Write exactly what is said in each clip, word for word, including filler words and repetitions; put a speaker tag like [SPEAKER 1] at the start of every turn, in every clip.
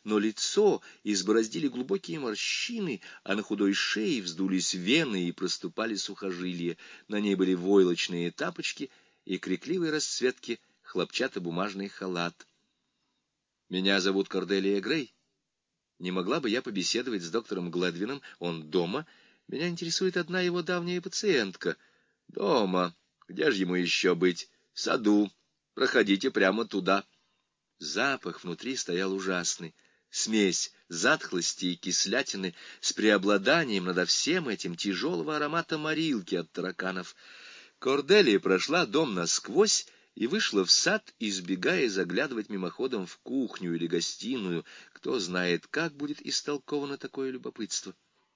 [SPEAKER 1] но лицо избороздили глубокие морщины, а на худой шее вздулись вены и проступали сухожилия. На ней были войлочные тапочки и крикливой расцветки хлопчатобумажный халат. «Меня зовут Корделия Грей. Не могла бы я побеседовать с доктором Глэдвином? Он дома? Меня интересует одна его давняя пациентка». «Дома. Где же ему еще быть? В саду. Проходите прямо туда». Запах внутри стоял ужасный. Смесь затхлости и кислятины с преобладанием надо всем этим тяжелого аромата морилки от тараканов. Корделия прошла дом насквозь и вышла в сад, избегая заглядывать мимоходом в кухню или гостиную. Кто знает, как будет истолковано такое любопытство.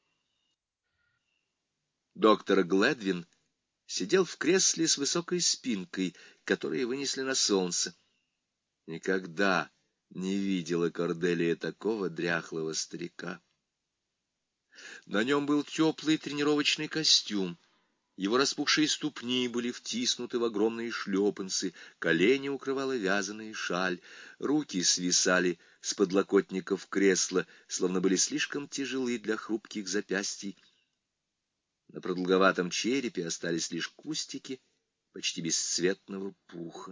[SPEAKER 1] Доктор Глэдвин сидел в кресле с высокой спинкой, которое вынесли на солнце. Никогда не видела Корделия такого дряхлого старика. На нем был теплый тренировочный костюм. Его распухшие ступни были втиснуты в огромные шлепанцы, колени укрывала вязаная шаль, руки свисали с подлокотников кресла, словно были слишком тяжелы для хрупких запястий. На продолговатом черепе остались лишь кустики почти бесцветного пуха.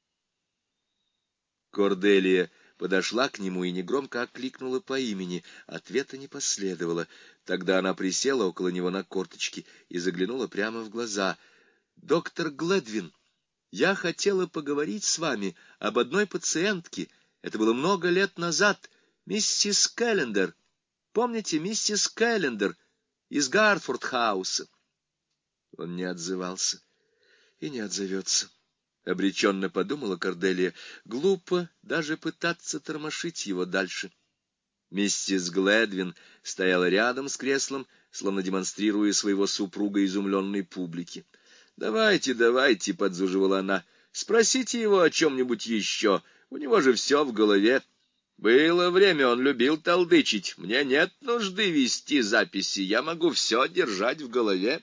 [SPEAKER 1] Корделия подошла к нему и негромко окликнула по имени. Ответа не последовало. Тогда она присела около него на корточки и заглянула прямо в глаза. «Доктор Глэдвин, я хотела поговорить с вами об одной пациентке. Это было много лет назад. Миссис Кэллендер. Помните, миссис Кэллендер из Гартфорд-хауса?» Он не отзывался и не отзовется. — обреченно подумала Корделия. Глупо даже пытаться тормошить его дальше. Миссис Глэдвин стояла рядом с креслом, словно демонстрируя своего супруга изумленной публике. — Давайте, давайте, — подзуживала она, — спросите его о чем-нибудь еще. У него же все в голове. Было время, он любил толдычить. Мне нет нужды вести записи, я могу все держать в голове.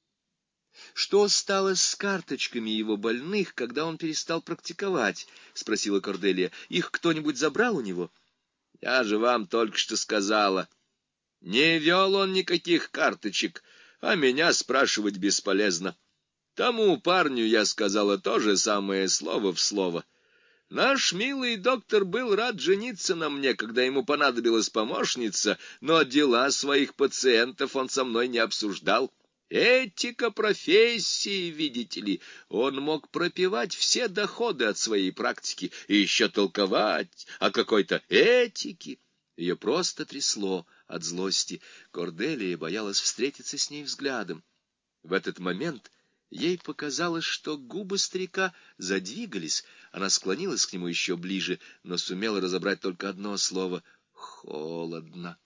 [SPEAKER 1] — Что стало с карточками его больных, когда он перестал практиковать? — спросила Корделия. — Их кто-нибудь забрал у него? — Я же вам только что сказала. Не вел он никаких карточек, а меня спрашивать бесполезно. Тому парню я сказала то же самое слово в слово. Наш милый доктор был рад жениться на мне, когда ему понадобилась помощница, но дела своих пациентов он со мной не обсуждал. Этика профессии, видите ли, он мог пропивать все доходы от своей практики и еще толковать о какой-то этике. Ее просто трясло от злости. Корделия боялась встретиться с ней взглядом. В этот момент ей показалось, что губы старика задвигались. Она склонилась к нему еще ближе, но сумела разобрать только одно слово — «холодно».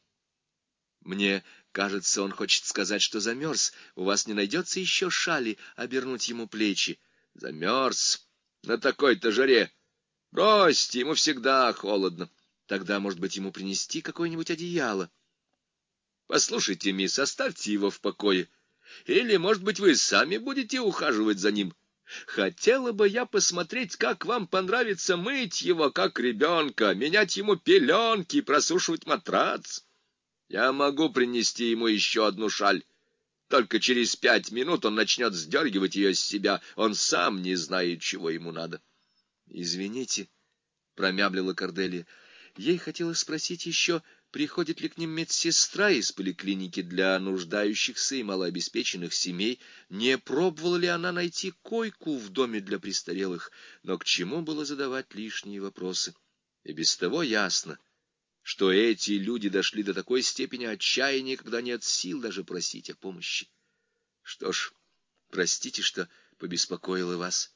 [SPEAKER 1] «Мне кажется, он хочет сказать, что замерз. У вас не найдется еще шали обернуть ему плечи?» «Замерз? На такой-то жаре? Бросьте, ему всегда холодно. Тогда, может быть, ему принести какое-нибудь одеяло?» «Послушайте, мисс, оставьте его в покое. Или, может быть, вы сами будете ухаживать за ним? Хотела бы я посмотреть, как вам понравится мыть его, как ребенка, менять ему пеленки, просушивать матрац. Я могу принести ему еще одну шаль. Только через пять минут он начнет сдергивать ее с себя. Он сам не знает, чего ему надо». «Извините», — промямлила Корделия. Ей хотелось спросить еще, приходит ли к ним медсестра из поликлиники для нуждающихся и малообеспеченных семей, не пробовала ли она найти койку в доме для престарелых, но к чему было задавать лишние вопросы? И без того ясно, что эти люди дошли до такой степени отчаяния, когда нет сил даже просить о помощи. Что ж, простите, что побеспокоила вас.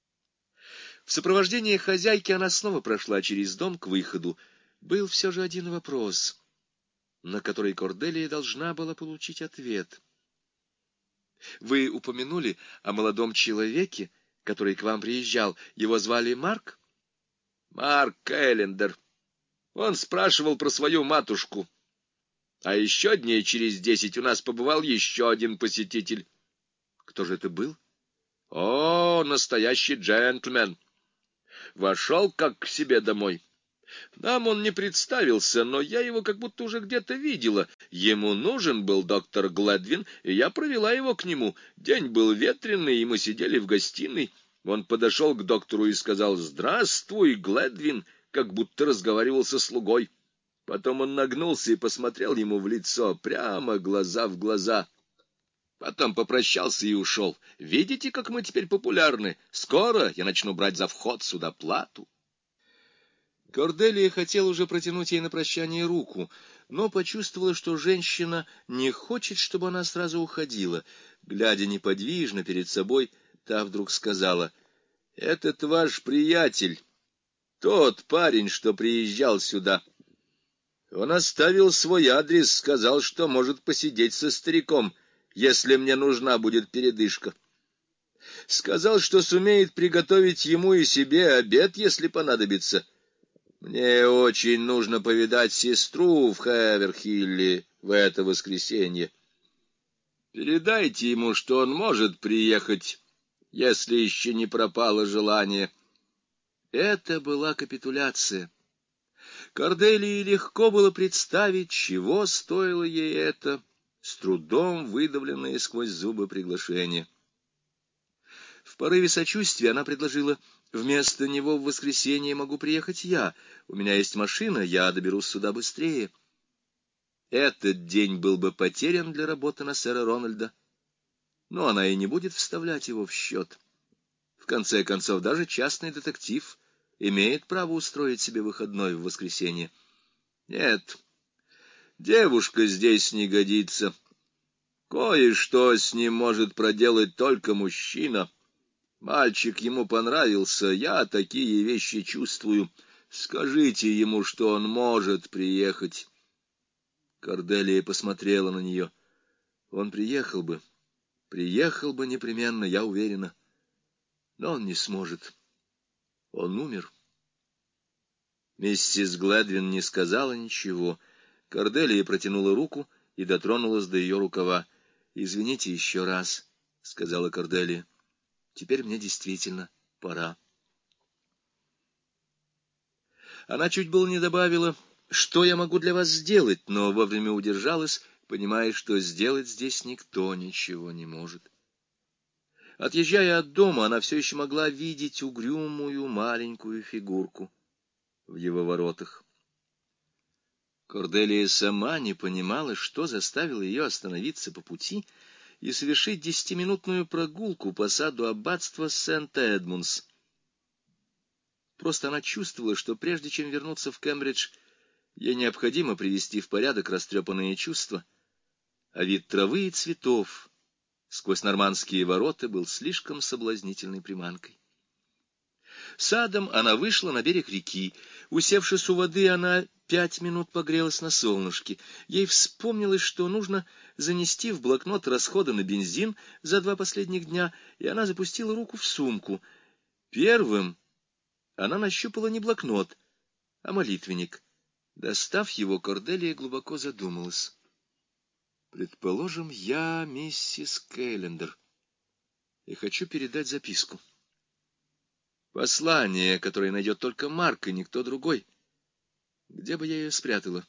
[SPEAKER 1] В сопровождении хозяйки она снова прошла через дом к выходу. Был все же один вопрос, на который Корделия должна была получить ответ. Вы упомянули о молодом человеке, который к вам приезжал. Его звали Марк? Марк Кэллендер. Он спрашивал про свою матушку. А еще дней через десять у нас побывал еще один посетитель. Кто же это был? О, настоящий джентльмен. Вошел как к себе домой. Нам он не представился, но я его как будто уже где-то видела. Ему нужен был доктор Глэдвин, и я провела его к нему. День был ветреный, и мы сидели в гостиной. Он подошел к доктору и сказал: «Здравствуй, Глэдвин», как будто разговаривал со слугой. Потом он нагнулся и посмотрел ему в лицо, прямо глаза в глаза. Потом попрощался и ушел. Видите, как мы теперь популярны? Скоро я начну брать за вход сюда плату. Корделия хотела уже протянуть ей на прощание руку, но почувствовала, что женщина не хочет, чтобы она сразу уходила. Глядя неподвижно перед собой, та вдруг сказала: «Этот ваш приятель, тот парень, что приезжал сюда. Он оставил свой адрес, сказал, что может посидеть со стариком, если мне нужна будет передышка. Сказал, что сумеет приготовить ему и себе обед, если понадобится. Мне очень нужно повидать сестру в Хэверхилле в это воскресенье. Передайте ему, что он может приехать, если еще не пропало желание». Это была капитуляция. Корделии легко было представить, чего стоило ей это, с трудом выдавленное сквозь зубы приглашение. В порыве сочувствия она предложила: «Вместо него в воскресенье могу приехать я. У меня есть машина, я доберусь сюда быстрее». Этот день был бы потерян для работы на сэра Рональда, но она и не будет вставлять его в счет. В конце концов, даже частный детектив имеет право устроить себе выходной в воскресенье. Нет, девушка здесь не годится. Кое-что с ним может проделать только мужчина. Мальчик ему понравился, я такие вещи чувствую. Скажите ему, что он может приехать». Корделия посмотрела на нее. Он приехал бы, приехал бы непременно, я уверена. Но он не сможет. Он умер. Миссис Глэдвин не сказала ничего. Корделия протянула руку и дотронулась до ее рукава. «Извините еще раз», — сказала Корделия. «Теперь мне действительно пора». Она чуть было не добавила: «Что я могу для вас сделать?», но вовремя удержалась, понимая, что сделать здесь никто ничего не может. Отъезжая от дома, она все еще могла видеть угрюмую маленькую фигурку в его воротах. Корделия сама не понимала, что заставило ее остановиться по пути и совершить десятиминутную прогулку по саду аббатства Сент-Эдмундс. Просто она чувствовала, что прежде чем вернуться в Кембридж, ей необходимо привести в порядок растрепанные чувства, а вид травы и цветов сквозь нормандские ворота был слишком соблазнительной приманкой. Садом она вышла на берег реки. Усевшись у воды, она пять минут погрелась на солнышке. Ей вспомнилось, что нужно занести в блокнот расходы на бензин за два последних дня, и она запустила руку в сумку. Первым она нащупала не блокнот, а молитвенник. Достав его, Корделия глубоко задумалась. «Предположим, я миссис Кейлендер и хочу передать записку. Послание, которое найдет только Марк и никто другой. Где бы я ее спрятала?»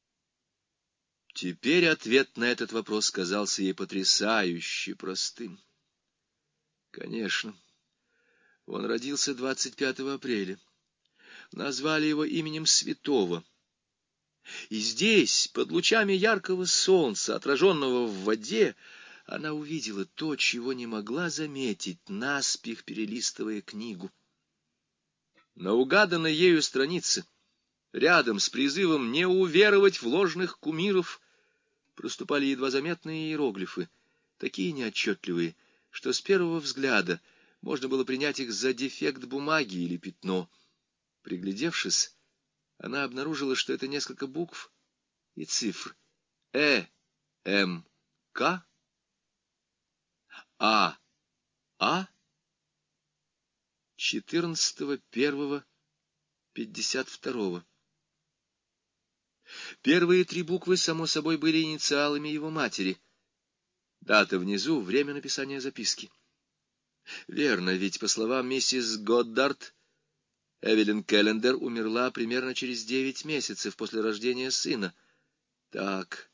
[SPEAKER 1] Теперь ответ на этот вопрос казался ей потрясающе простым. Конечно, он родился двадцать пятого апреля. Назвали его именем святого. И здесь, под лучами яркого солнца, отраженного в воде, она увидела то, чего не могла заметить, наспех перелистывая книгу. На угаданной ею странице, рядом с призывом не уверовать в ложных кумиров, проступали едва заметные иероглифы, такие неотчетливые, что с первого взгляда можно было принять их за дефект бумаги или пятно. Приглядевшись, она обнаружила, что это несколько букв и цифр: Э, М, К, А, А, четырнадцатого первого пятьдесят второго. Первые три буквы, само собой, были инициалами его матери. Дата внизу — время написания записки. Верно, ведь, по словам миссис Годдард, Эвелин Келлендер умерла примерно через девять месяцев после рождения сына. Так,